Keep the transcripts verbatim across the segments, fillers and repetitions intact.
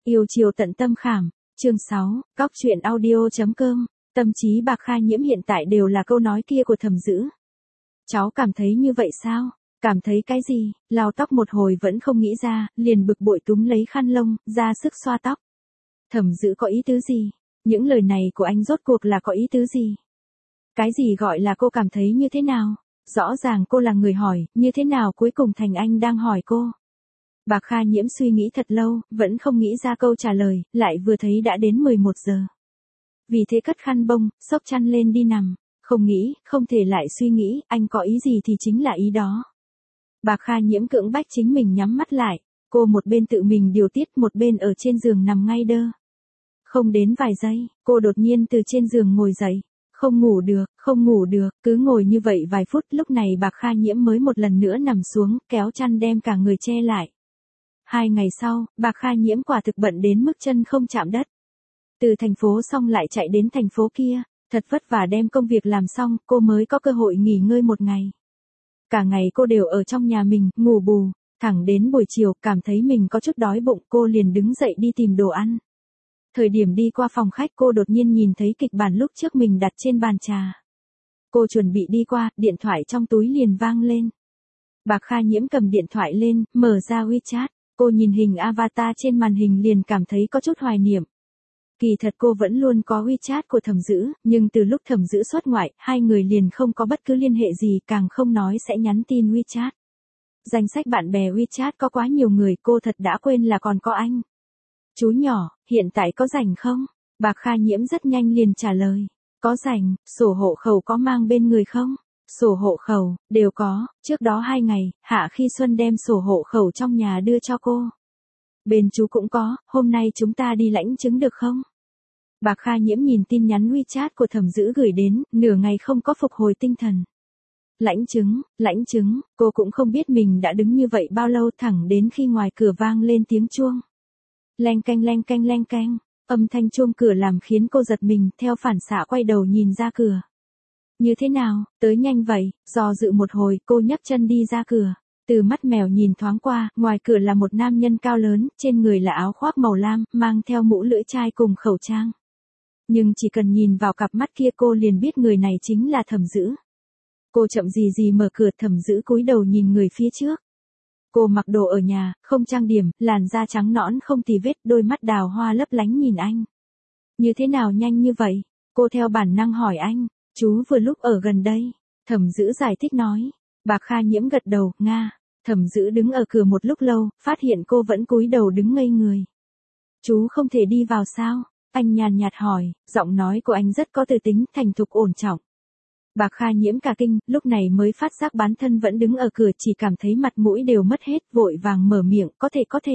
Yêu chiều tận tâm khảm, chương sáu, Cóc truyện audio chấm com, tâm trí Bạc Kha Nhiễm hiện tại đều là câu nói kia của Thẩm Dữ. Cháu cảm thấy như vậy sao? Cảm thấy cái gì? Lau tóc một hồi vẫn không nghĩ ra, liền bực bội túm lấy khăn lông, ra sức xoa tóc. Thẩm Dữ có ý tứ gì? Những lời này của anh rốt cuộc là có ý tứ gì? Cái gì gọi là cô cảm thấy như thế nào? Rõ ràng cô là người hỏi, như thế nào cuối cùng thành anh đang hỏi cô? Bạc Kha Nhiễm suy nghĩ thật lâu, vẫn không nghĩ ra câu trả lời, lại vừa thấy đã đến mười một giờ. Vì thế cất khăn bông, xốc chăn lên đi nằm, không nghĩ, không thể lại suy nghĩ, anh có ý gì thì chính là ý đó. Bạc Kha Nhiễm cưỡng bách chính mình nhắm mắt lại, cô một bên tự mình điều tiết một bên ở trên giường nằm ngay đơ. Không đến vài giây, cô đột nhiên từ trên giường ngồi dậy. Không ngủ được, không ngủ được, cứ ngồi như vậy vài phút, lúc này Bạc Kha Nhiễm mới một lần nữa nằm xuống, kéo chăn đem cả người che lại. Hai ngày sau, Bạc Kha Nhiễm quả thực bận đến mức chân không chạm đất. Từ thành phố xong lại chạy đến thành phố kia, thật vất vả đem công việc làm xong, cô mới có cơ hội nghỉ ngơi một ngày. Cả ngày cô đều ở trong nhà mình, ngủ bù, thẳng đến buổi chiều, cảm thấy mình có chút đói bụng, cô liền đứng dậy đi tìm đồ ăn. Thời điểm đi qua phòng khách cô đột nhiên nhìn thấy kịch bản lúc trước mình đặt trên bàn trà. Cô chuẩn bị đi qua, điện thoại trong túi liền vang lên. Bạc Kha Nhiễm cầm điện thoại lên, mở ra WeChat, cô nhìn hình avatar trên màn hình liền cảm thấy có chút hoài niệm. Kỳ thật cô vẫn luôn có WeChat của Thẩm Dữ, nhưng từ lúc Thẩm Dữ xuất ngoại, hai người liền không có bất cứ liên hệ gì, càng không nói sẽ nhắn tin WeChat. Danh sách bạn bè WeChat có quá nhiều người, cô thật đã quên là còn có anh. Chú nhỏ, hiện tại có rảnh không? Bạc Kha Nhiễm rất nhanh liền trả lời. Có rảnh, sổ hộ khẩu có mang bên người không? Sổ hộ khẩu, đều có, trước đó hai ngày, Hạ Khi Xuân đem sổ hộ khẩu trong nhà đưa cho cô. Bên chú cũng có, hôm nay chúng ta đi lãnh chứng được không? Bạc Kha Nhiễm nhìn tin nhắn WeChat của Thẩm Dữ gửi đến, nửa ngày không có phục hồi tinh thần. Lãnh chứng, lãnh chứng, cô cũng không biết mình đã đứng như vậy bao lâu, thẳng đến khi ngoài cửa vang lên tiếng chuông. Leng canh leng canh leng canh, âm thanh chuông cửa làm khiến cô giật mình, theo phản xạ quay đầu nhìn ra cửa. Như thế nào, tới nhanh vậy, do dự một hồi, cô nhấc chân đi ra cửa. Từ mắt mèo nhìn thoáng qua, ngoài cửa là một nam nhân cao lớn, trên người là áo khoác màu lam, mang theo mũ lưỡi chai cùng khẩu trang. Nhưng chỉ cần nhìn vào cặp mắt kia cô liền biết người này chính là Thẩm Dữ. Cô chậm gì gì mở cửa, Thẩm Dữ cúi đầu nhìn người phía trước. Cô mặc đồ ở nhà, không trang điểm, làn da trắng nõn không tì vết, đôi mắt đào hoa lấp lánh nhìn anh. Như thế nào nhanh như vậy? Cô theo bản năng hỏi anh, chú vừa lúc ở gần đây. Thẩm Dữ giải thích nói. Bạc Kha Nhiễm gật đầu, nga. Thẩm Dữ đứng ở cửa một lúc lâu, phát hiện cô vẫn cúi đầu đứng ngây người. Chú không thể đi vào sao? Anh nhàn nhạt hỏi, giọng nói của anh rất có tư tính, thành thục ổn trọng. Bạc Kha Nhiễm cả kinh, lúc này mới phát giác bản thân vẫn đứng ở cửa, chỉ cảm thấy mặt mũi đều mất hết, vội vàng mở miệng, có thể có thể.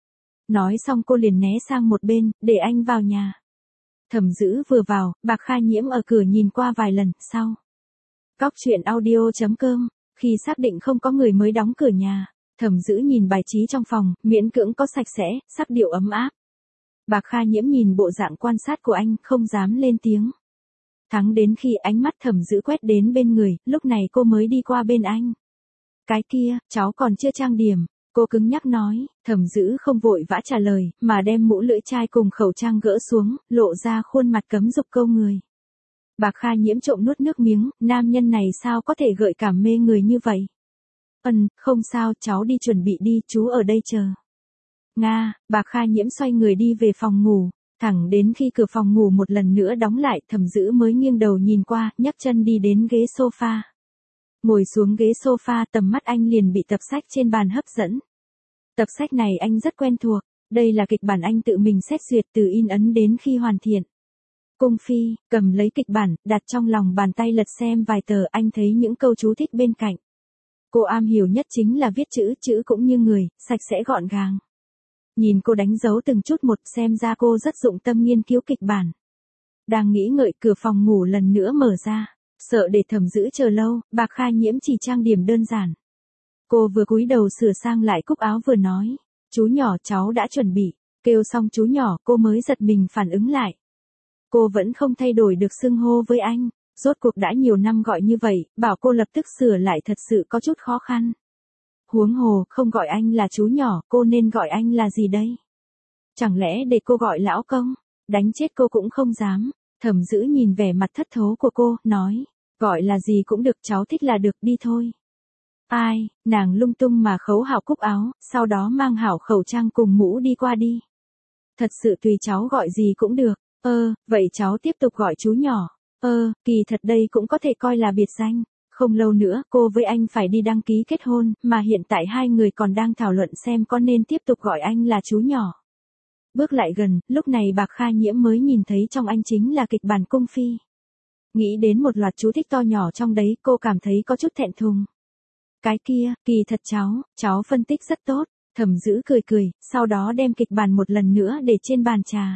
Nói xong cô liền né sang một bên, để anh vào nhà. Thẩm Dữ vừa vào, Bạc Kha Nhiễm ở cửa nhìn qua vài lần, sau. Cóc truyện audio chấm com, khi xác định không có người mới đóng cửa nhà, Thẩm Dữ nhìn bài trí trong phòng, miễn cưỡng có sạch sẽ, sắc điệu ấm áp. Bạc Kha Nhiễm nhìn bộ dạng quan sát của anh, không dám lên tiếng. Thẳng đến khi ánh mắt Thẩm Dữ quét đến bên người, lúc này cô mới đi qua bên anh. Cái kia, cháu còn chưa trang điểm, cô cứng nhắc nói. Thẩm Dữ không vội vã trả lời, mà đem mũ lưỡi chai cùng khẩu trang gỡ xuống, lộ ra khuôn mặt cấm dục câu người. Bạc Kha Nhiễm trộm nuốt nước miếng, nam nhân này sao có thể gợi cảm mê người như vậy? Ừm, không sao, cháu đi chuẩn bị đi, chú ở đây chờ. Nga, Bạc Kha Nhiễm xoay người đi về phòng ngủ. Thẳng đến khi cửa phòng ngủ một lần nữa đóng lại, Thẩm Dữ mới nghiêng đầu nhìn qua, nhấc chân đi đến ghế sofa. Ngồi xuống ghế sofa, tầm mắt anh liền bị tập sách trên bàn hấp dẫn. Tập sách này anh rất quen thuộc, đây là kịch bản anh tự mình xét duyệt từ in ấn đến khi hoàn thiện. Cung Phi, cầm lấy kịch bản, đặt trong lòng bàn tay lật xem vài tờ, anh thấy những câu chú thích bên cạnh. Cô am hiểu nhất chính là viết chữ, chữ cũng như người, sạch sẽ gọn gàng. Nhìn cô đánh dấu từng chút một, xem ra cô rất dụng tâm nghiên cứu kịch bản. Đang nghĩ ngợi, cửa phòng ngủ lần nữa mở ra. Sợ để Thẩm Dữ chờ lâu, Bạc Kha Nhiễm chỉ trang điểm đơn giản. Cô vừa cúi đầu sửa sang lại cúc áo vừa nói. Chú nhỏ, cháu đã chuẩn bị. Kêu xong chú nhỏ, cô mới giật mình phản ứng lại. Cô vẫn không thay đổi được xưng hô với anh. Rốt cuộc đã nhiều năm gọi như vậy, bảo cô lập tức sửa lại thật sự có chút khó khăn. Huống hồ, không gọi anh là chú nhỏ, cô nên gọi anh là gì đây? Chẳng lẽ để cô gọi lão công? Đánh chết cô cũng không dám. Thẩm Dữ nhìn vẻ mặt thất thố của cô, nói. Gọi là gì cũng được, cháu thích là được, đi thôi. Ai, nàng lung tung mà khấu hảo cúc áo, sau đó mang hảo khẩu trang cùng mũ đi qua đi. Thật sự tùy cháu gọi gì cũng được. Ơ, vậy cháu tiếp tục gọi chú nhỏ. Ơ, kỳ thật đây cũng có thể coi là biệt danh. Không lâu nữa cô với anh phải đi đăng ký kết hôn, mà hiện tại hai người còn đang thảo luận xem có nên tiếp tục gọi anh là chú nhỏ. Bước lại gần, lúc này Bạc Kha Nhiễm mới nhìn thấy trong anh chính là kịch bản cung phi. Nghĩ đến một loạt chú thích to nhỏ trong đấy, cô cảm thấy có chút thẹn thùng. Cái kia, kỳ thật cháu, cháu phân tích rất tốt. Thẩm Dữ cười cười, sau đó đem kịch bản một lần nữa để trên bàn trà.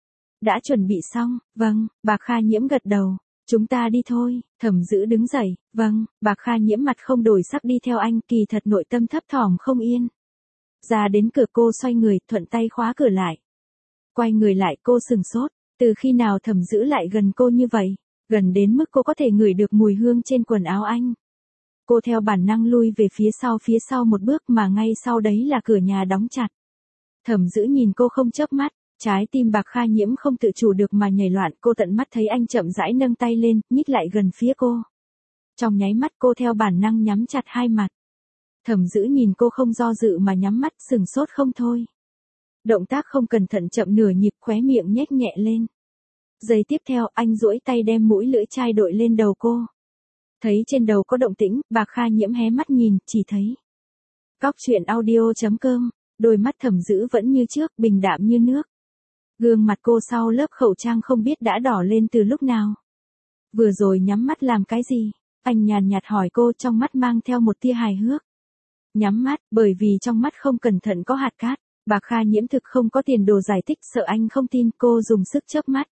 Đã chuẩn bị xong, vâng, Bạc Kha Nhiễm gật đầu. Chúng ta đi thôi. Thẩm Dữ đứng dậy, vâng, Bạc Kha Nhiễm mặt không đổi sắc đi theo anh, kỳ thật nội tâm thấp thỏm không yên. Ra đến cửa cô xoay người, thuận tay khóa cửa lại. Quay người lại cô sừng sốt, từ khi nào Thẩm Dữ lại gần cô như vậy, gần đến mức cô có thể ngửi được mùi hương trên quần áo anh. Cô theo bản năng lui về phía sau phía sau một bước mà ngay sau đấy là cửa nhà đóng chặt. Thẩm Dữ nhìn cô không chớp mắt, trái tim Bạc Kha Nhiễm không tự chủ được mà nhảy loạn, cô tận mắt thấy anh chậm rãi nâng tay lên, nhích lại gần phía cô. Trong nháy mắt cô theo bản năng nhắm chặt hai mặt. Thẩm Dữ nhìn cô không do dự mà nhắm mắt, sừng sốt không thôi. Động tác không cẩn thận chậm nửa nhịp, khóe miệng nhếch nhẹ lên. Giây tiếp theo anh duỗi tay đem mũi lưỡi chai đội lên đầu cô. Thấy trên đầu có động tĩnh, Bạc Kha Nhiễm hé mắt nhìn, chỉ thấy. Cóc truyện audio chấm com, đôi mắt Thẩm Dữ vẫn như trước, bình đạm như nước. Gương mặt cô sau lớp khẩu trang không biết đã đỏ lên từ lúc nào. Vừa rồi nhắm mắt làm cái gì? Anh nhàn nhạt hỏi cô, trong mắt mang theo một tia hài hước. Nhắm mắt, bởi vì trong mắt không cẩn thận có hạt cát. Bạc Kha Nhiễm thực không có tiền đồ giải thích, sợ anh không tin, cô dùng sức chớp mắt.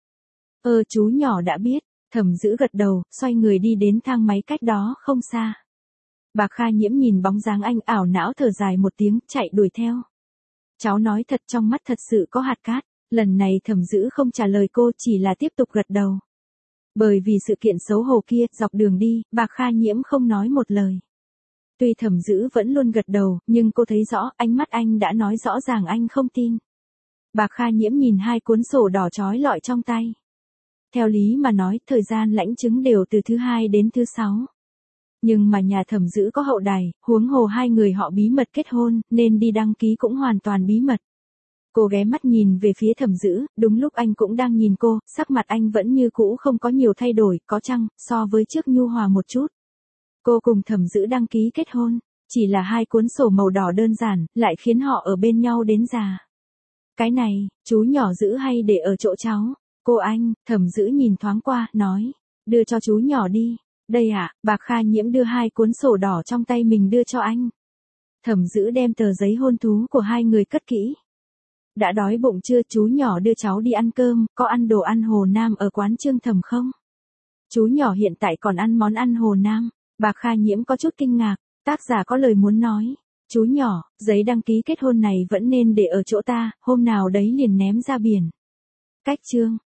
Ơ chú nhỏ đã biết. Thẩm Dữ gật đầu, xoay người đi đến thang máy cách đó không xa. Bạc Kha Nhiễm nhìn bóng dáng anh, ảo não thở dài một tiếng, chạy đuổi theo. Cháu nói thật, trong mắt thật sự có hạt cát. Lần này Thẩm Dữ không trả lời cô, chỉ là tiếp tục gật đầu. Bởi vì sự kiện xấu hổ kia, dọc đường đi, Bạc Kha Nhiễm không nói một lời. Tuy Thẩm Dữ vẫn luôn gật đầu, nhưng cô thấy rõ, ánh mắt anh đã nói rõ ràng anh không tin. Bạc Kha Nhiễm nhìn hai cuốn sổ đỏ trói lọi trong tay. Theo lý mà nói, thời gian lãnh chứng đều từ thứ hai đến thứ sáu. Nhưng mà nhà Thẩm Dữ có hậu đài, huống hồ hai người họ bí mật kết hôn, nên đi đăng ký cũng hoàn toàn bí mật. Cô ghé mắt nhìn về phía Thẩm Dữ, đúng lúc anh cũng đang nhìn cô, sắc mặt anh vẫn như cũ không có nhiều thay đổi, có chăng, so với trước nhu hòa một chút. Cô cùng Thẩm Dữ đăng ký kết hôn, chỉ là hai cuốn sổ màu đỏ đơn giản, lại khiến họ ở bên nhau đến già. Cái này, chú nhỏ giữ hay để ở chỗ cháu? Cô anh, Thẩm Dữ nhìn thoáng qua, nói, đưa cho chú nhỏ đi. Đây ạ, à, Bạc Kha Nhiễm đưa hai cuốn sổ đỏ trong tay mình đưa cho anh. Thẩm Dữ đem tờ giấy hôn thú của hai người cất kỹ. Đã đói bụng chưa, chú nhỏ đưa cháu đi ăn cơm, có ăn đồ ăn Hồ Nam ở quán Trương Thẩm không? Chú nhỏ hiện tại còn ăn món ăn Hồ Nam. Bạc Kha Nhiễm có chút kinh ngạc, tác giả có lời muốn nói. Chú nhỏ, giấy đăng ký kết hôn này vẫn nên để ở chỗ ta, hôm nào đấy liền ném ra biển. Cách chương.